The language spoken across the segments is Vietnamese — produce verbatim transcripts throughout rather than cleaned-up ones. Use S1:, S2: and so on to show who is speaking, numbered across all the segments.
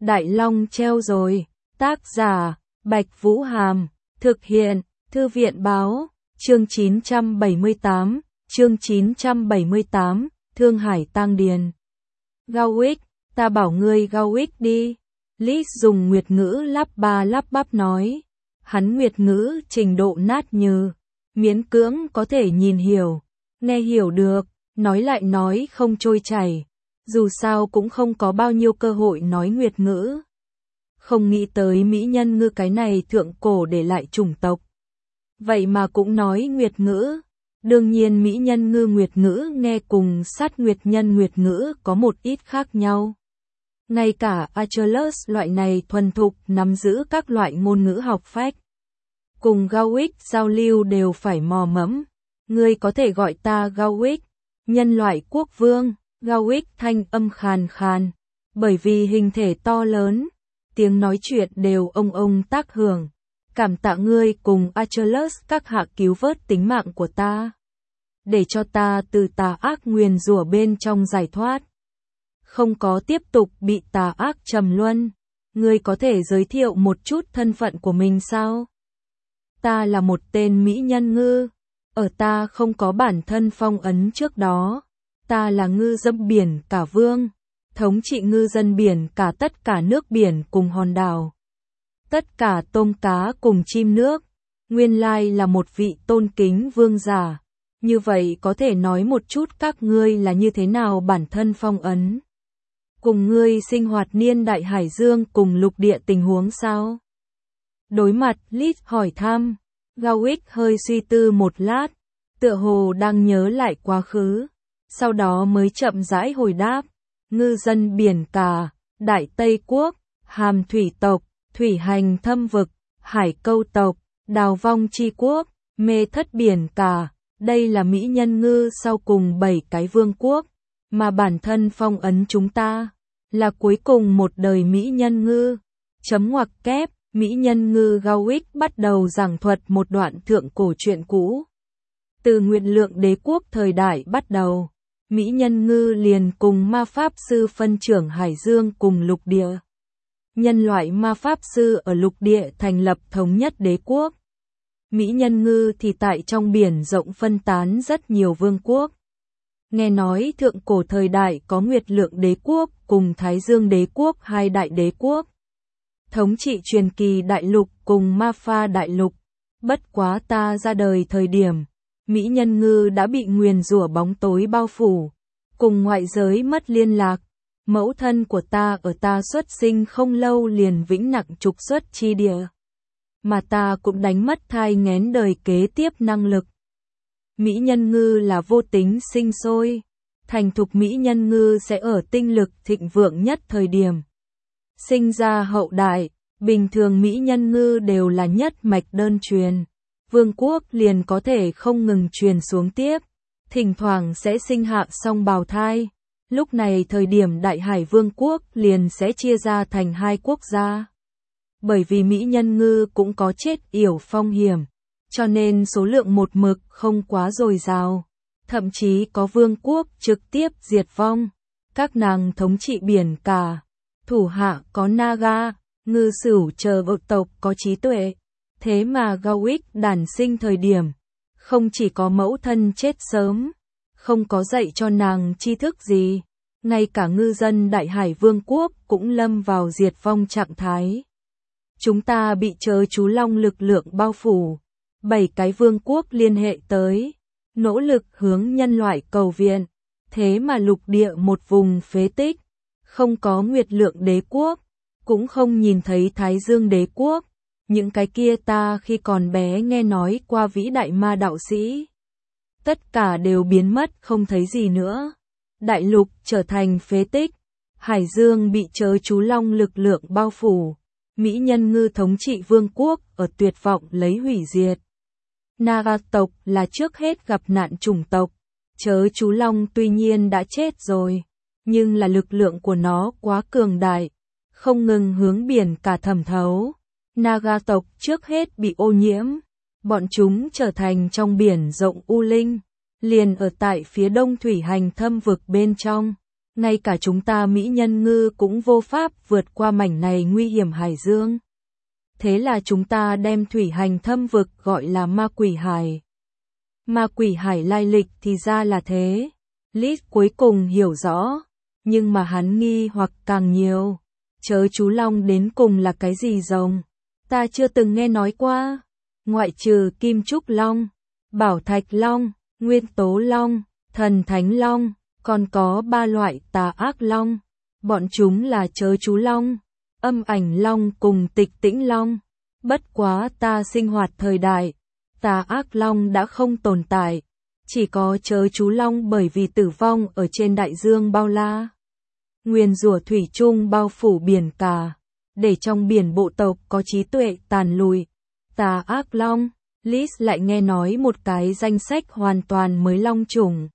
S1: Đại Long treo rồi. Tác giả, Bạch Vũ Hàm. Thực hiện, Thư viện Báo. Chương chín trăm bảy mươi tám. Chương chín trăm bảy mươi tám. Thương Hải Tang Điền. Gawick, ta bảo ngươi Gawick đi. Lis dùng Nguyệt ngữ lắp ba lắp bắp nói. Hắn Nguyệt ngữ trình độ nát như, miễn cưỡng có thể nhìn hiểu, nghe hiểu được, nói lại nói không trôi chảy. Dù sao cũng không có bao nhiêu cơ hội nói Nguyệt ngữ. Không nghĩ tới mỹ nhân ngư cái này thượng cổ để lại chủng tộc. Vậy mà cũng nói Nguyệt ngữ. Đương nhiên mỹ nhân ngư Nguyệt ngữ nghe cùng sát Nguyệt nhân Nguyệt ngữ có một ít khác nhau. Ngay cả Achilles loại này thuần thục nắm giữ các loại ngôn ngữ học phách. Cùng Gawick giao lưu đều phải mò mẫm. Ngươi có thể gọi ta Gawick, nhân loại quốc vương. Gawick thanh âm khàn khàn. Bởi vì hình thể to lớn, tiếng nói chuyện đều ông ông tác hưởng. Cảm tạ ngươi cùng Achilles các hạ cứu vớt tính mạng của ta. Để cho ta từ tà ác nguyền rủa bên trong giải thoát. Không có tiếp tục bị tà ác trầm luân. Ngươi có thể giới thiệu một chút thân phận của mình sao? Ta là một tên mỹ nhân ngư. Ở ta không có bản thân phong ấn trước đó. Ta là ngư dân biển cả vương. Thống trị ngư dân biển cả tất cả nước biển cùng hòn đảo. Tất cả tôm cá cùng chim nước. Nguyên lai là một vị tôn kính vương giả. Như vậy có thể nói một chút các ngươi là như thế nào bản thân phong ấn. Cùng ngươi sinh hoạt niên đại hải dương cùng lục địa tình huống sao? Đối mặt Lis hỏi thăm, Gawick hơi suy tư một lát, tựa hồ đang nhớ lại quá khứ, sau đó mới chậm rãi hồi đáp, ngư dân biển cả, Đại Tây Quốc, Hàm thủy tộc, thủy hành thâm vực, hải câu tộc, đào vong chi quốc, mê thất biển cả, đây là mỹ nhân ngư sau cùng bảy cái vương quốc, mà bản thân phong ấn chúng ta, là cuối cùng một đời mỹ nhân ngư. Chấm ngoặc kép, mỹ nhân ngư Gawick bắt đầu giảng thuật một đoạn thượng cổ truyện cũ. Từ Nguyệt Lượng đế quốc thời đại bắt đầu, mỹ nhân ngư liền cùng ma pháp sư phân trưởng hải dương cùng lục địa. Nhân loại ma pháp sư ở lục địa thành lập thống nhất đế quốc. Mỹ nhân ngư thì tại trong biển rộng phân tán rất nhiều vương quốc. Nghe nói thượng cổ thời đại có Nguyệt Lượng đế quốc cùng Thái Dương đế quốc hai đại đế quốc. Thống trị truyền kỳ đại lục cùng ma pha đại lục. Bất quá ta ra đời thời điểm, mỹ nhân ngư đã bị nguyền rủa bóng tối bao phủ, cùng ngoại giới mất liên lạc. Mẫu thân của ta ở ta xuất sinh không lâu liền vĩnh nặng trục xuất chi địa. Mà ta cũng đánh mất thai nghén đời kế tiếp năng lực. Mỹ nhân ngư là vô tính sinh sôi. Thành thục mỹ nhân ngư sẽ ở tinh lực thịnh vượng nhất thời điểm. Sinh ra hậu đại, bình thường mỹ nhân ngư đều là nhất mạch đơn truyền. Vương quốc liền có thể không ngừng truyền xuống tiếp. Thỉnh thoảng sẽ sinh hạ song bào thai. Lúc này thời điểm Đại Hải Vương quốc liền sẽ chia ra thành hai quốc gia. Bởi vì mỹ nhân ngư cũng có chết yểu phong hiểm, cho nên số lượng một mực không quá dồi dào. Thậm chí có vương quốc trực tiếp diệt vong. Các nàng thống trị biển cả. Thủ hạ có Naga, ngư sửu chờ bộ tộc có trí tuệ. Thế mà Gawick đản sinh thời điểm. Không chỉ có mẫu thân chết sớm. Không có dạy cho nàng tri thức gì. Ngay cả ngư dân Đại Hải Vương quốc cũng lâm vào diệt vong trạng thái. Chúng ta bị chớ chú long lực lượng bao phủ. Bảy cái vương quốc liên hệ tới. Nỗ lực hướng nhân loại cầu viện. Thế mà lục địa một vùng phế tích. Không có Nguyệt Lượng đế quốc. Cũng không nhìn thấy Thái Dương đế quốc. Những cái kia ta khi còn bé nghe nói qua vĩ đại ma đạo sĩ. Tất cả đều biến mất không thấy gì nữa. Đại lục trở thành phế tích. Hải Dương bị chớ chú long lực lượng bao phủ. Mỹ nhân ngư thống trị vương quốc ở tuyệt vọng lấy hủy diệt. Naga tộc là trước hết gặp nạn chủng tộc. Chớ chú long tuy nhiên đã chết rồi. Nhưng là lực lượng của nó quá cường đại. Không ngừng hướng biển cả thẩm thấu. Naga tộc trước hết bị ô nhiễm. Bọn chúng trở thành trong biển rộng u linh. Liền ở tại phía đông thủy hành thâm vực bên trong. ngay cả chúng ta mỹ nhân ngư cũng vô pháp vượt qua mảnh này nguy hiểm hải dương. Thế là chúng ta đem thủy hành thâm vực gọi là ma quỷ hải. Ma quỷ hải lai lịch thì ra là thế. Liz cuối cùng hiểu rõ, nhưng mà hắn nghi hoặc càng nhiều. Chớ chú long đến cùng là cái gì rồng? Ta chưa từng nghe nói qua. Ngoại trừ kim trúc long, bảo thạch long, nguyên tố long, thần thánh long, còn có ba loại tà ác long. Bọn chúng là chớ chú long, âm ảnh long cùng tịch tĩnh long. Bất quá ta sinh hoạt thời đại, tà ác long đã không tồn tại, chỉ có chớ chú long bởi vì tử vong ở trên đại dương bao la. Nguyền rủa thủy chung bao phủ biển cả, để trong biển bộ tộc có trí tuệ tàn lụi. Tà ác long, Liz lại nghe nói một cái danh sách hoàn toàn mới long chủng.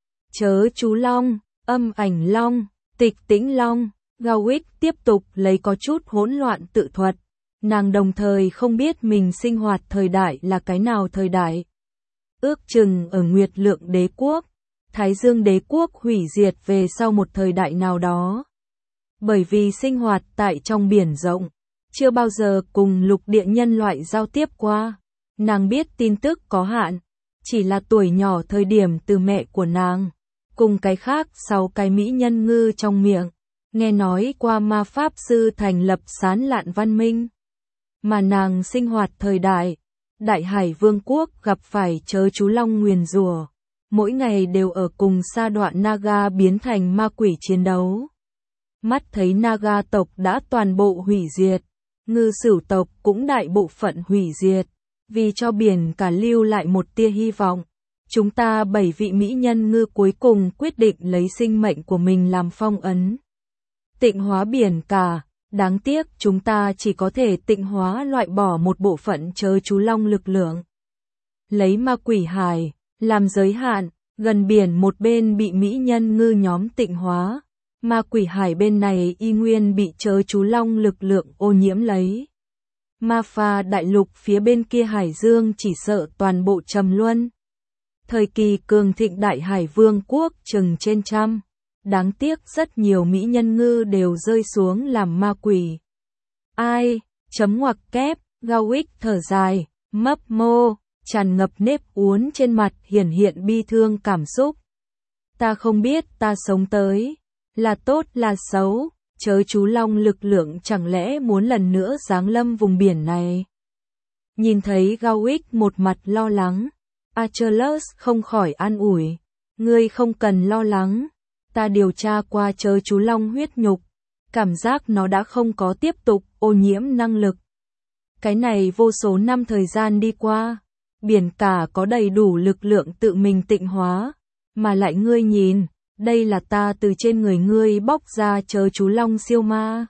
S1: Chớ chú long, âm ảnh long, tịch tĩnh long. Gawick tiếp tục lấy có chút hỗn loạn tự thuật. Nàng đồng thời không biết mình sinh hoạt thời đại là cái nào thời đại. Ước chừng ở Nguyệt Lượng Đế Quốc, Thái Dương Đế Quốc hủy diệt về sau một thời đại nào đó. Bởi vì sinh hoạt tại trong biển rộng, chưa bao giờ cùng lục địa nhân loại giao tiếp qua. Nàng biết tin tức có hạn, chỉ là tuổi nhỏ thời điểm từ mẹ của nàng, cùng cái khác sáu cái mỹ nhân ngư trong miệng, nghe nói qua ma pháp sư thành lập sán lạn văn minh. Mà nàng sinh hoạt thời đại, Đại Hải Vương quốc gặp phải chớ chú long nguyền rủa, mỗi ngày đều ở cùng sa đoạn Naga biến thành ma quỷ chiến đấu. Mắt thấy Naga tộc đã toàn bộ hủy diệt, ngư sửu tộc cũng đại bộ phận hủy diệt, vì cho biển cả lưu lại một tia hy vọng. Chúng ta bảy vị mỹ nhân ngư cuối cùng quyết định lấy sinh mệnh của mình làm phong ấn. Tịnh hóa biển cả, đáng tiếc chúng ta chỉ có thể tịnh hóa loại bỏ một bộ phận chớ chú long lực lượng. Lấy ma quỷ hải làm giới hạn, gần biển một bên bị mỹ nhân ngư nhóm tịnh hóa, ma quỷ hải bên này y nguyên bị chớ chú long lực lượng ô nhiễm lấy. Ma pha đại lục phía bên kia hải dương chỉ sợ toàn bộ trầm luân. Thời kỳ cường thịnh Đại Hải Vương quốc chừng trên trăm. Đáng tiếc rất nhiều mỹ nhân ngư đều rơi xuống làm ma quỷ. Ai, chấm ngoặc kép, Gawick thở dài, mấp mô, tràn ngập nếp uốn trên mặt hiển hiện bi thương cảm xúc. Ta không biết ta sống tới, là tốt là xấu, chớ chú long lực lượng chẳng lẽ muốn lần nữa giáng lâm vùng biển này. Nhìn thấy Gawick một mặt lo lắng, Achilles không khỏi an ủi, ngươi không cần lo lắng. Ta điều tra qua chớ chú long huyết nhục, cảm giác nó đã không có tiếp tục ô nhiễm năng lực. Cái này vô số năm thời gian đi qua, biển cả có đầy đủ lực lượng tự mình tịnh hóa, mà lại ngươi nhìn, đây là ta từ trên người ngươi bóc ra chớ chú long siêu ma.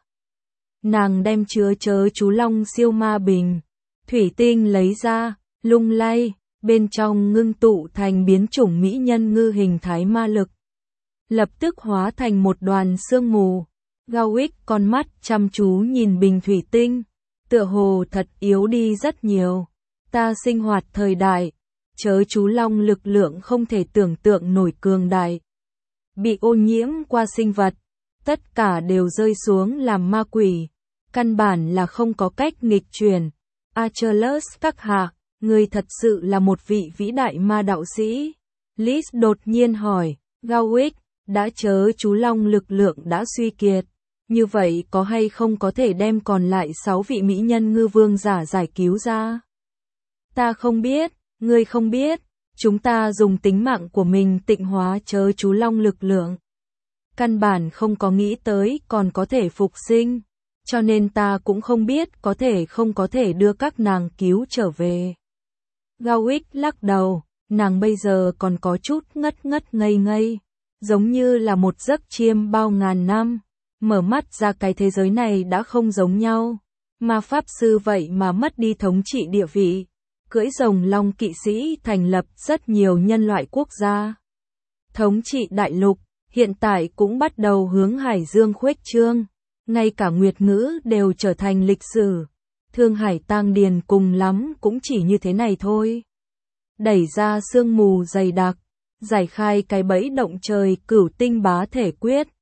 S1: Nàng đem chứa chớ chú long siêu ma bình, thủy tinh lấy ra, lung lay, bên trong ngưng tụ thành biến chủng mỹ nhân ngư hình thái ma lực. Lập tức hóa thành một đoàn sương mù. Gawick con mắt chăm chú nhìn bình thủy tinh, tựa hồ thật yếu đi rất nhiều. Ta sinh hoạt thời đại, chớ chú long lực lượng không thể tưởng tượng nổi cường đại. Bị ô nhiễm qua sinh vật, tất cả đều rơi xuống làm ma quỷ, căn bản là không có cách nghịch chuyển. Achilles các hạ, ngươi thật sự là một vị vĩ đại ma đạo sĩ. Liz đột nhiên hỏi, Gawick, đã chớ chú long lực lượng đã suy kiệt, như vậy có hay không có thể đem còn lại sáu vị mỹ nhân ngư vương giả giải cứu ra? Ta không biết, ngươi không biết, chúng ta dùng tính mạng của mình tịnh hóa chớ chú long lực lượng. Căn bản không có nghĩ tới còn có thể phục sinh, cho nên ta cũng không biết có thể không có thể đưa các nàng cứu trở về. Gawick lắc đầu, nàng bây giờ còn có chút ngất ngất ngây ngây, giống như là một giấc chiêm bao ngàn năm, mở mắt ra cái thế giới này đã không giống nhau. Ma pháp sư vậy mà mất đi thống trị địa vị, cưỡi rồng long kỵ sĩ thành lập rất nhiều nhân loại quốc gia. Thống trị đại lục, hiện tại cũng bắt đầu hướng hải dương khuếch trương, ngay cả nguyệt ngữ đều trở thành lịch sử. Thương Hải Tang Điền cùng lắm cũng chỉ như thế này thôi. Đẩy ra sương mù dày đặc, giải khai cái bẫy động trời cửu tinh bá thể quyết,